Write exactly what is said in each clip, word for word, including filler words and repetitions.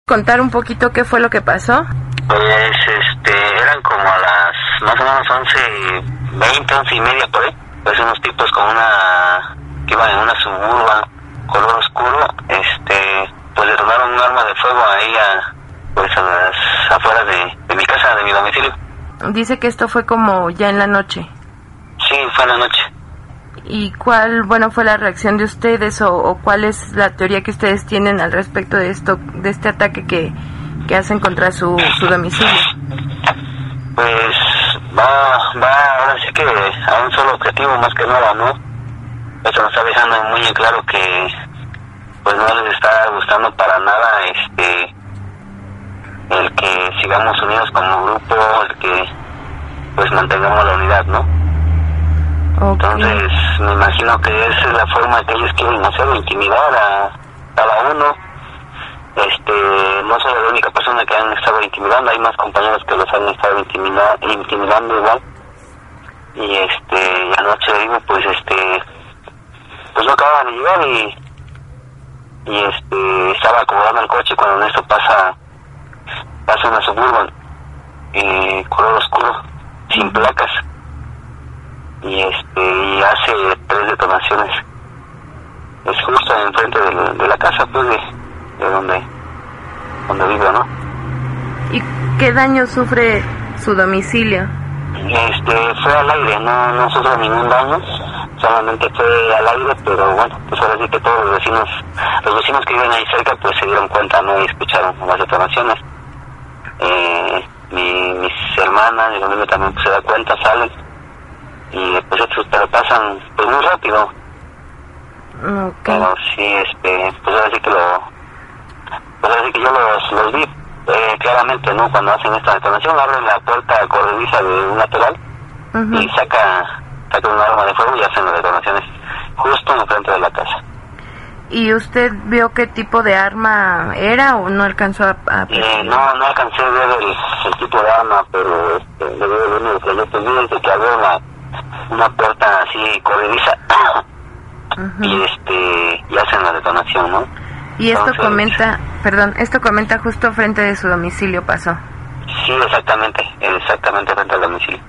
contar un poquito qué fue lo que pasó? Pues este, eran como a las más o menos once veinte, once y media por ahí. Pues unos tipos con una, que iban en una Suburban, color oscuro, este, pues detonaron un arma de fuego ahí a, pues a las afueras de, de mi casa, de mi domicilio. Dice que esto fue como ya en la noche. Sí, fue en la noche. ¿Y cuál, bueno, fue la reacción de ustedes o, o cuál es la teoría que ustedes tienen al respecto de esto, de este ataque que, que hacen contra su, su domicilio? Pues va, va, ahora sí que a un solo objetivo más que nada, ¿no? Eso nos está dejando muy en claro que pues no les está gustando para nada este el que sigamos unidos como grupo, el que pues mantengamos la unidad, ¿no? Okay. Entonces me imagino que esa es la forma que ellos quieren hacer, intimidar a cada uno. Este, no soy la única persona que han estado intimidando, hay más compañeros que los han estado intimida, intimidando igual. Y este, y anoche digo, pues este, pues no acababan de llegar y, y este, estaba acomodando el coche cuando en esto pasa, pasa una Suburban, eh, color oscuro, sin placas. Y este, y hace tres detonaciones. Es justo enfrente de la, de la casa, pues, de, de donde, donde vivo, ¿no? ¿Y qué daño sufre su domicilio? Este, fue al aire, no, no sufre ningún daño, solamente fue al aire, pero bueno, pues ahora sí que todos los vecinos, los vecinos que viven ahí cerca, pues se dieron cuenta, ¿no? Y escucharon las detonaciones. Eh, mi, mis hermanas y mi amigo también pues, se da cuenta, salen, y pues estos pero pasan pues muy rápido. Okay. Pero sí, este, pues ahora sí que lo, pues ahora sí que yo los, los vi eh, claramente, ¿no? Cuando hacen esta detonación, abren la puerta corrediza de un lateral uh-huh. y saca, saca un arma de fuego y hacen las detonaciones justo en frente de la casa. ¿Y usted vio qué tipo de arma era o no alcanzó a...? a eh, no, no alcancé a ver el, el tipo de arma, pero este, lo único que yo pedí es que abrió una, una puerta así corrediza uh-huh. y este y hacen la detonación, ¿no? Y esto Entonces, comenta, perdón, esto comenta justo frente de su domicilio pasó. Sí, exactamente, exactamente frente al domicilio.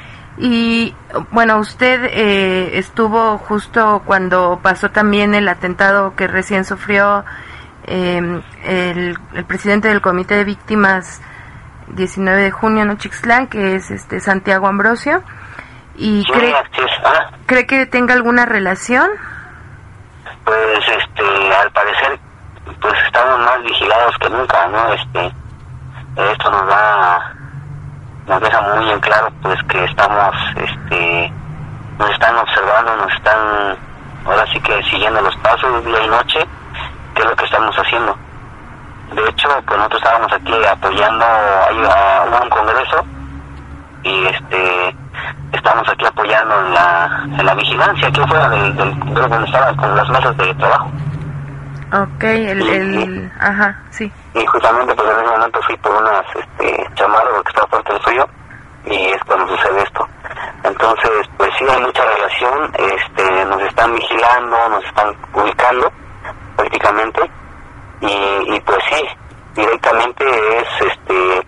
Y bueno, usted eh, estuvo justo cuando pasó también el atentado que recién sufrió eh, el, el presidente del Comité de Víctimas diecinueve de junio en Nochixtlán, que es este Santiago Ambrosio. ¿Y sí, cree, sí, ah. cree que tenga alguna relación? Pues este, al parecer, pues estamos más vigilados que nunca, ¿no? Este, esto nos da, nos deja muy en claro, pues que estamos, este, nos están observando, nos están, ahora sí que siguiendo los pasos día y noche, que es lo que estamos haciendo. De hecho, pues nosotros estábamos aquí apoyando a, a un congreso y este, estamos aquí apoyando en la, en la vigilancia, aquí afuera del, del congreso donde estaban con las mesas de trabajo. Ok, el, y, el, ajá, sí. Y justamente pues en ese momento fui por unas este, chamarras porque estaba fuerte el frío y es cuando sucede esto. Entonces pues sí hay mucha relación, este, nos están vigilando, nos están ubicando prácticamente y, y pues sí, directamente es este,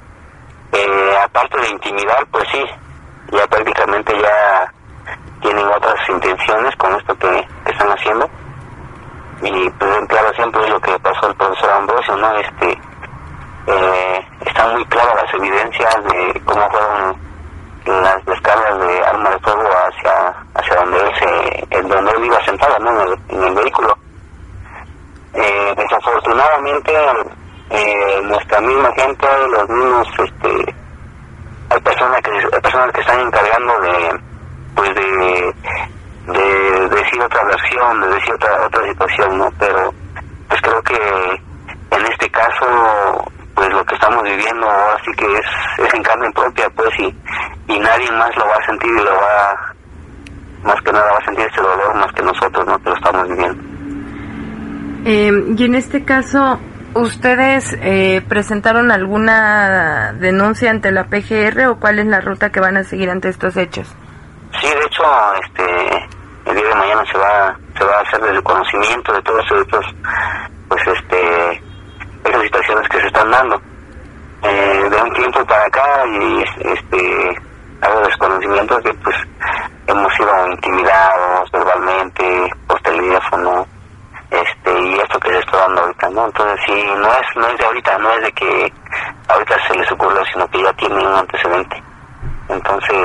eh, aparte de intimidar, pues sí, ya prácticamente ya tienen otras intenciones con esto que, que están haciendo. Y pues en claro siempre es lo que pasó al profesor Ambrosio, ¿no? Este, eh, están muy claras las evidencias de cómo fueron las descargas de arma de fuego hacia hacia donde él se, en donde él iba sentado, ¿no? En el, en el vehículo. Eh, desafortunadamente, eh, nuestra misma gente, los mismos, este, hay personas que, hay personas que están encargando de, pues de de decir otra versión, de decir otra otra situación, ¿no? Pero pues creo que en este caso pues lo que estamos viviendo así que es, es en carne propia, pues, y, y nadie más lo va a sentir y lo va, más que nada va a sentir ese dolor más que nosotros, ¿no? Que lo estamos viviendo. Eh, y en este caso, ¿ustedes eh, presentaron alguna denuncia ante la P G R o cuál es la ruta que van a seguir ante estos hechos? Sí, de hecho, este, el día de mañana se va, se va a hacer el conocimiento de todos estos, pues, este, esas estas situaciones que se están dando. Eh, de un tiempo para acá y este algo de desconocimiento que pues hemos sido intimidados verbalmente por teléfono, este y esto que se está dando ahorita, ¿no? Entonces sí, no es no es de ahorita, no es de que ahorita se les ocurrió, sino que ya tienen un antecedente. Entonces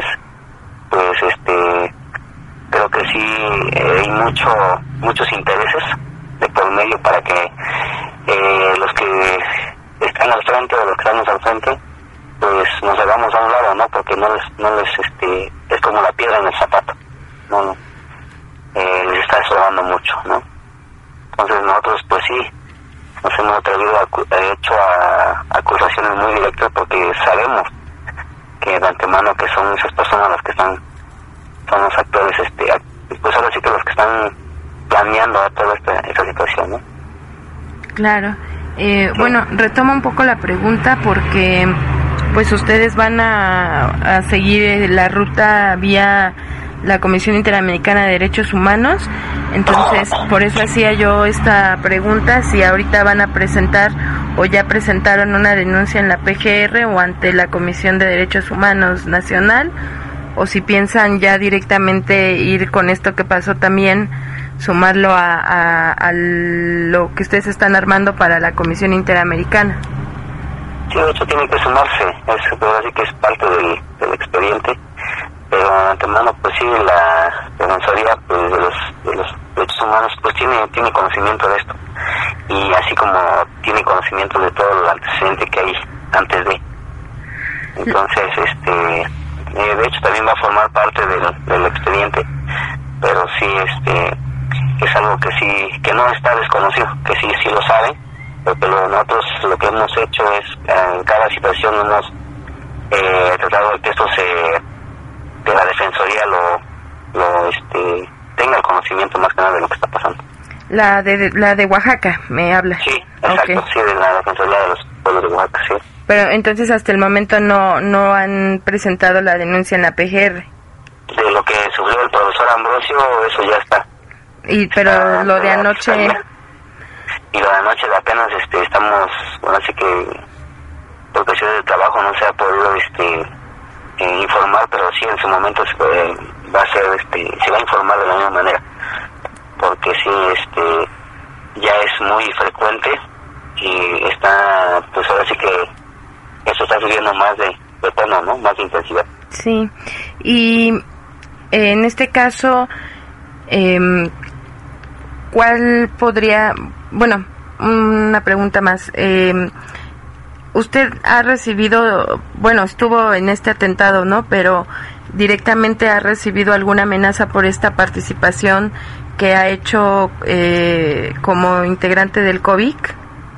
pues este creo que sí eh, hay mucho muchos intereses de por medio para que eh, los que están al frente o los que estamos al frente pues nos hagamos a un lado, ¿no? Porque no les no les este es como la piedra en el zapato, no, no eh, les está estorbando mucho, ¿no? Entonces nosotros pues sí nos hemos atrevido a, a hecho a, a acusaciones muy directas porque sabemos que de antemano que son esas personas las que están son los actores, este pues ahora sí que los que están planeando toda esta, esta situación, ¿no? Claro. Eh, sí. Bueno, retomo un poco la pregunta porque pues ustedes van a, a seguir la ruta vía la Comisión Interamericana de Derechos Humanos, entonces por eso hacía yo esta pregunta, si ahorita van a presentar o ya presentaron una denuncia en la P G R o ante la Comisión de Derechos Humanos Nacional, o si piensan ya directamente ir con esto que pasó también, sumarlo a, a, a lo que ustedes están armando para la Comisión Interamericana. Sí, de hecho tiene que sumarse, es, pero así que es parte del, del expediente, pero de antemano pues sí, la Defensoría pues, de, los, de los Derechos Humanos pues tiene tiene conocimiento de esto, y así como tiene conocimiento de todo el antecedente que hay antes de. Entonces, este eh, de hecho también va a formar parte del, del expediente, pero sí este es algo que sí, que no está desconocido, que sí, sí lo saben, pero nosotros lo que hemos hecho es, en cada situación hemos eh, tratado de que esto se, que la Defensoría lo, lo este, tenga el conocimiento más que nada de lo que está pasando. La de, la de Oaxaca, me habla. Sí, exacto, okay. Sí, de la Defensoría de los Pueblos de Oaxaca, sí. Pero entonces hasta el momento no, no han presentado la denuncia en la P G R. De lo que sufrió el profesor Ambrosio, eso ya está. Y pero ah, lo de anoche fiscalía. Y lo de anoche apenas este estamos, bueno, así que por cuestiones de trabajo no se ha podido este eh, informar, pero sí en su momento se puede, va a ser este se va a informar de la misma manera, porque sí este ya es muy frecuente y está, pues ahora sí que eso está subiendo más de, de tono, ¿no? Más de intensidad. Sí, y eh, en este caso eh, ¿cuál podría, bueno, una pregunta más, eh, usted ha recibido, bueno, estuvo en este atentado, ¿no? Pero directamente ha recibido alguna amenaza por esta participación que ha hecho eh, como integrante del COVIC?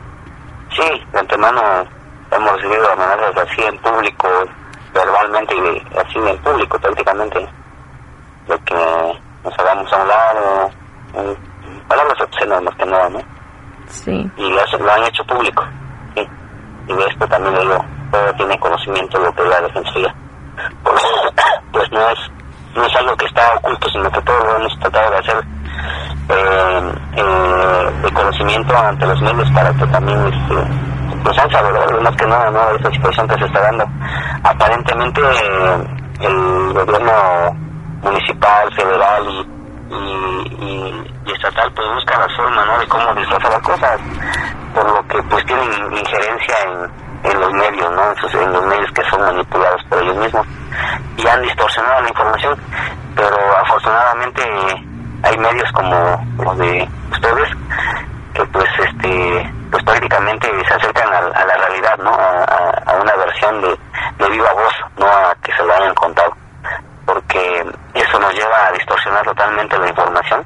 Sí, de antemano hemos recibido amenazas así en público, verbalmente y así en público prácticamente, de que nos hagamos a un lado, un, palabras obscenas más que nada, ¿no? Sí. Y lo, lo han hecho público, sí. Y de esto también digo, todo tiene conocimiento de lo que es la Defensoría. Pues, pues no es no es algo que está oculto, sino que todo lo hemos tratado de hacer eh, eh, de conocimiento ante los medios para que también este, pues han sabido más que nada, ¿no? Esta situación que se está dando. Aparentemente eh, el gobierno municipal, federal y Y, y, y estatal pues busca la forma, ¿no?, de cómo disfrazar las cosas, por lo que pues tienen injerencia en, en los medios, ¿no?, Entonces, en los medios que son manipulados por ellos mismos, y han distorsionado la información, pero afortunadamente hay medios como los de ustedes que pues este pues prácticamente se acercan a, a la realidad, ¿no?, a, a una versión de, de viva voz, no a que se lo hayan contado, porque eso nos lleva a distorsionar totalmente la información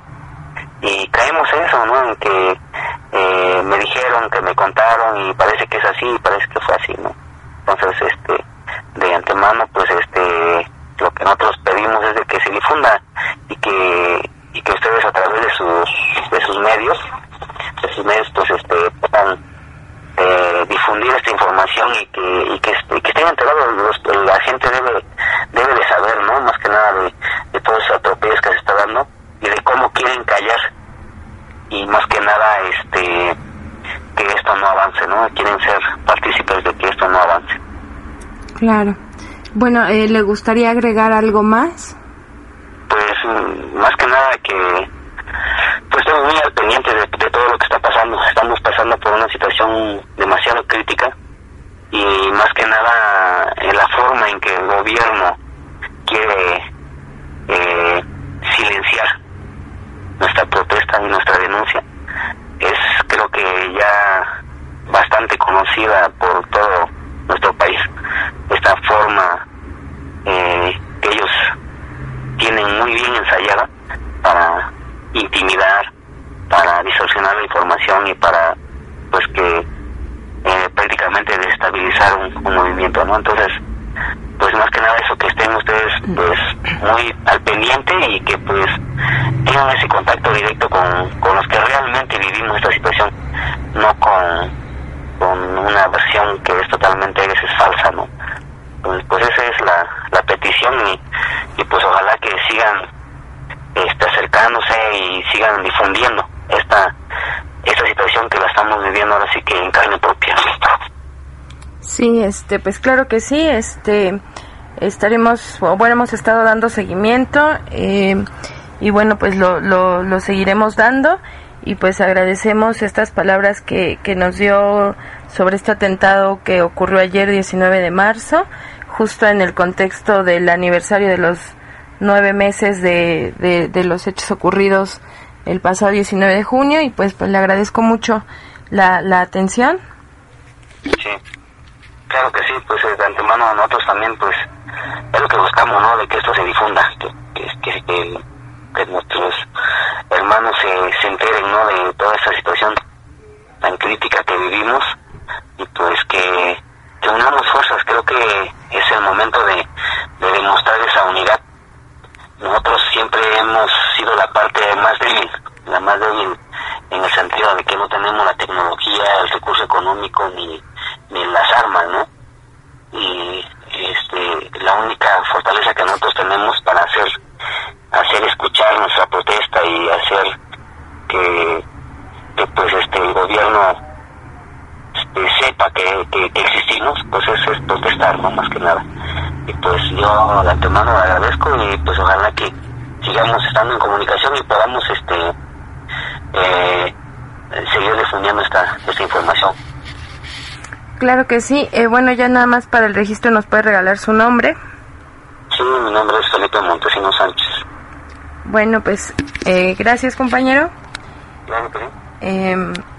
y caemos en eso, ¿no?, en que eh, me dijeron, que me contaron y parece que es así, y parece que fue así, ¿no? Entonces, este, de antemano, pues, este, lo que nosotros pedimos es de que se difunda y que y que ustedes a través de sus de sus medios, de sus medios, pues, este, puedan eh, difundir esta información y que y que, y que estén enterados, los, la gente debe debe de saber, ¿no?, más que nada de, de todos esos atropellos que se está dando y de cómo quieren callar, y más que nada este que esto no avance, ¿no? Quieren ser partícipes de que esto no avance. Claro. Bueno, eh, ¿le gustaría agregar algo más? Pues más que nada que pues estamos muy al pendiente de, de todo lo que está pasando. Estamos pasando por una situación demasiado crítica y más que nada en la forma en que el gobierno quiere eh, silenciar nuestra protesta y nuestra denuncia es, creo que ya bastante conocida por todo nuestro país. Esta forma eh, que ellos tienen muy bien ensayada para intimidar, para distorsionar la información y para pues que eh, prácticamente desestabilizar un, un movimiento, ¿no? Entonces, pues más que nada eso, que estén ustedes pues muy al pendiente y que pues tengan ese contacto directo con, con los que realmente vivimos esta situación, no con, con una versión que es totalmente a veces falsa, ¿no? Pues, pues esa es la, la petición y, y pues ojalá que sigan este, acercándose y sigan difundiendo esta esta situación que la estamos viviendo ahora sí que en carne propia. Sí, este, pues claro que sí, este, estaremos, bueno, hemos estado dando seguimiento eh, y bueno, pues lo, lo, lo seguiremos dando y pues agradecemos estas palabras que, que nos dio sobre este atentado que ocurrió ayer diecinueve de marzo, justo en el contexto del aniversario de los nueve meses de, de, de los hechos ocurridos el pasado diecinueve de junio y pues, pues le agradezco mucho la, la atención. Sí, claro que sí, pues de antemano nosotros también pues es lo que buscamos, ¿no? De que esto se difunda, que, que, que, que, que nuestros hermanos se, se enteren, ¿no? De toda esta situación tan crítica que vivimos y pues que, que unamos fuerzas. Creo que es el momento de, de demostrar esa unidad. Nosotros siempre hemos sido la parte más débil, la más débil en el sentido de que no tenemos la tecnología, el recurso económico ni, ni las armas, ¿no? Y este, la única fortaleza que nosotros tenemos para hacer hacer escuchar nuestra protesta y hacer que, que pues este el gobierno este, sepa que, que, que existimos, pues eso es protestar, ¿no? Más que nada. Y pues yo de antemano agradezco y pues ojalá que sigamos estando en comunicación y podamos este eh, seguir difundiendo esta, esta información. Claro que sí, eh, bueno, ya nada más para el registro nos puede regalar su nombre. Sí, mi nombre es Felipe Montesinos Sánchez. Bueno, pues eh, gracias, compañero. Claro que sí. Eh,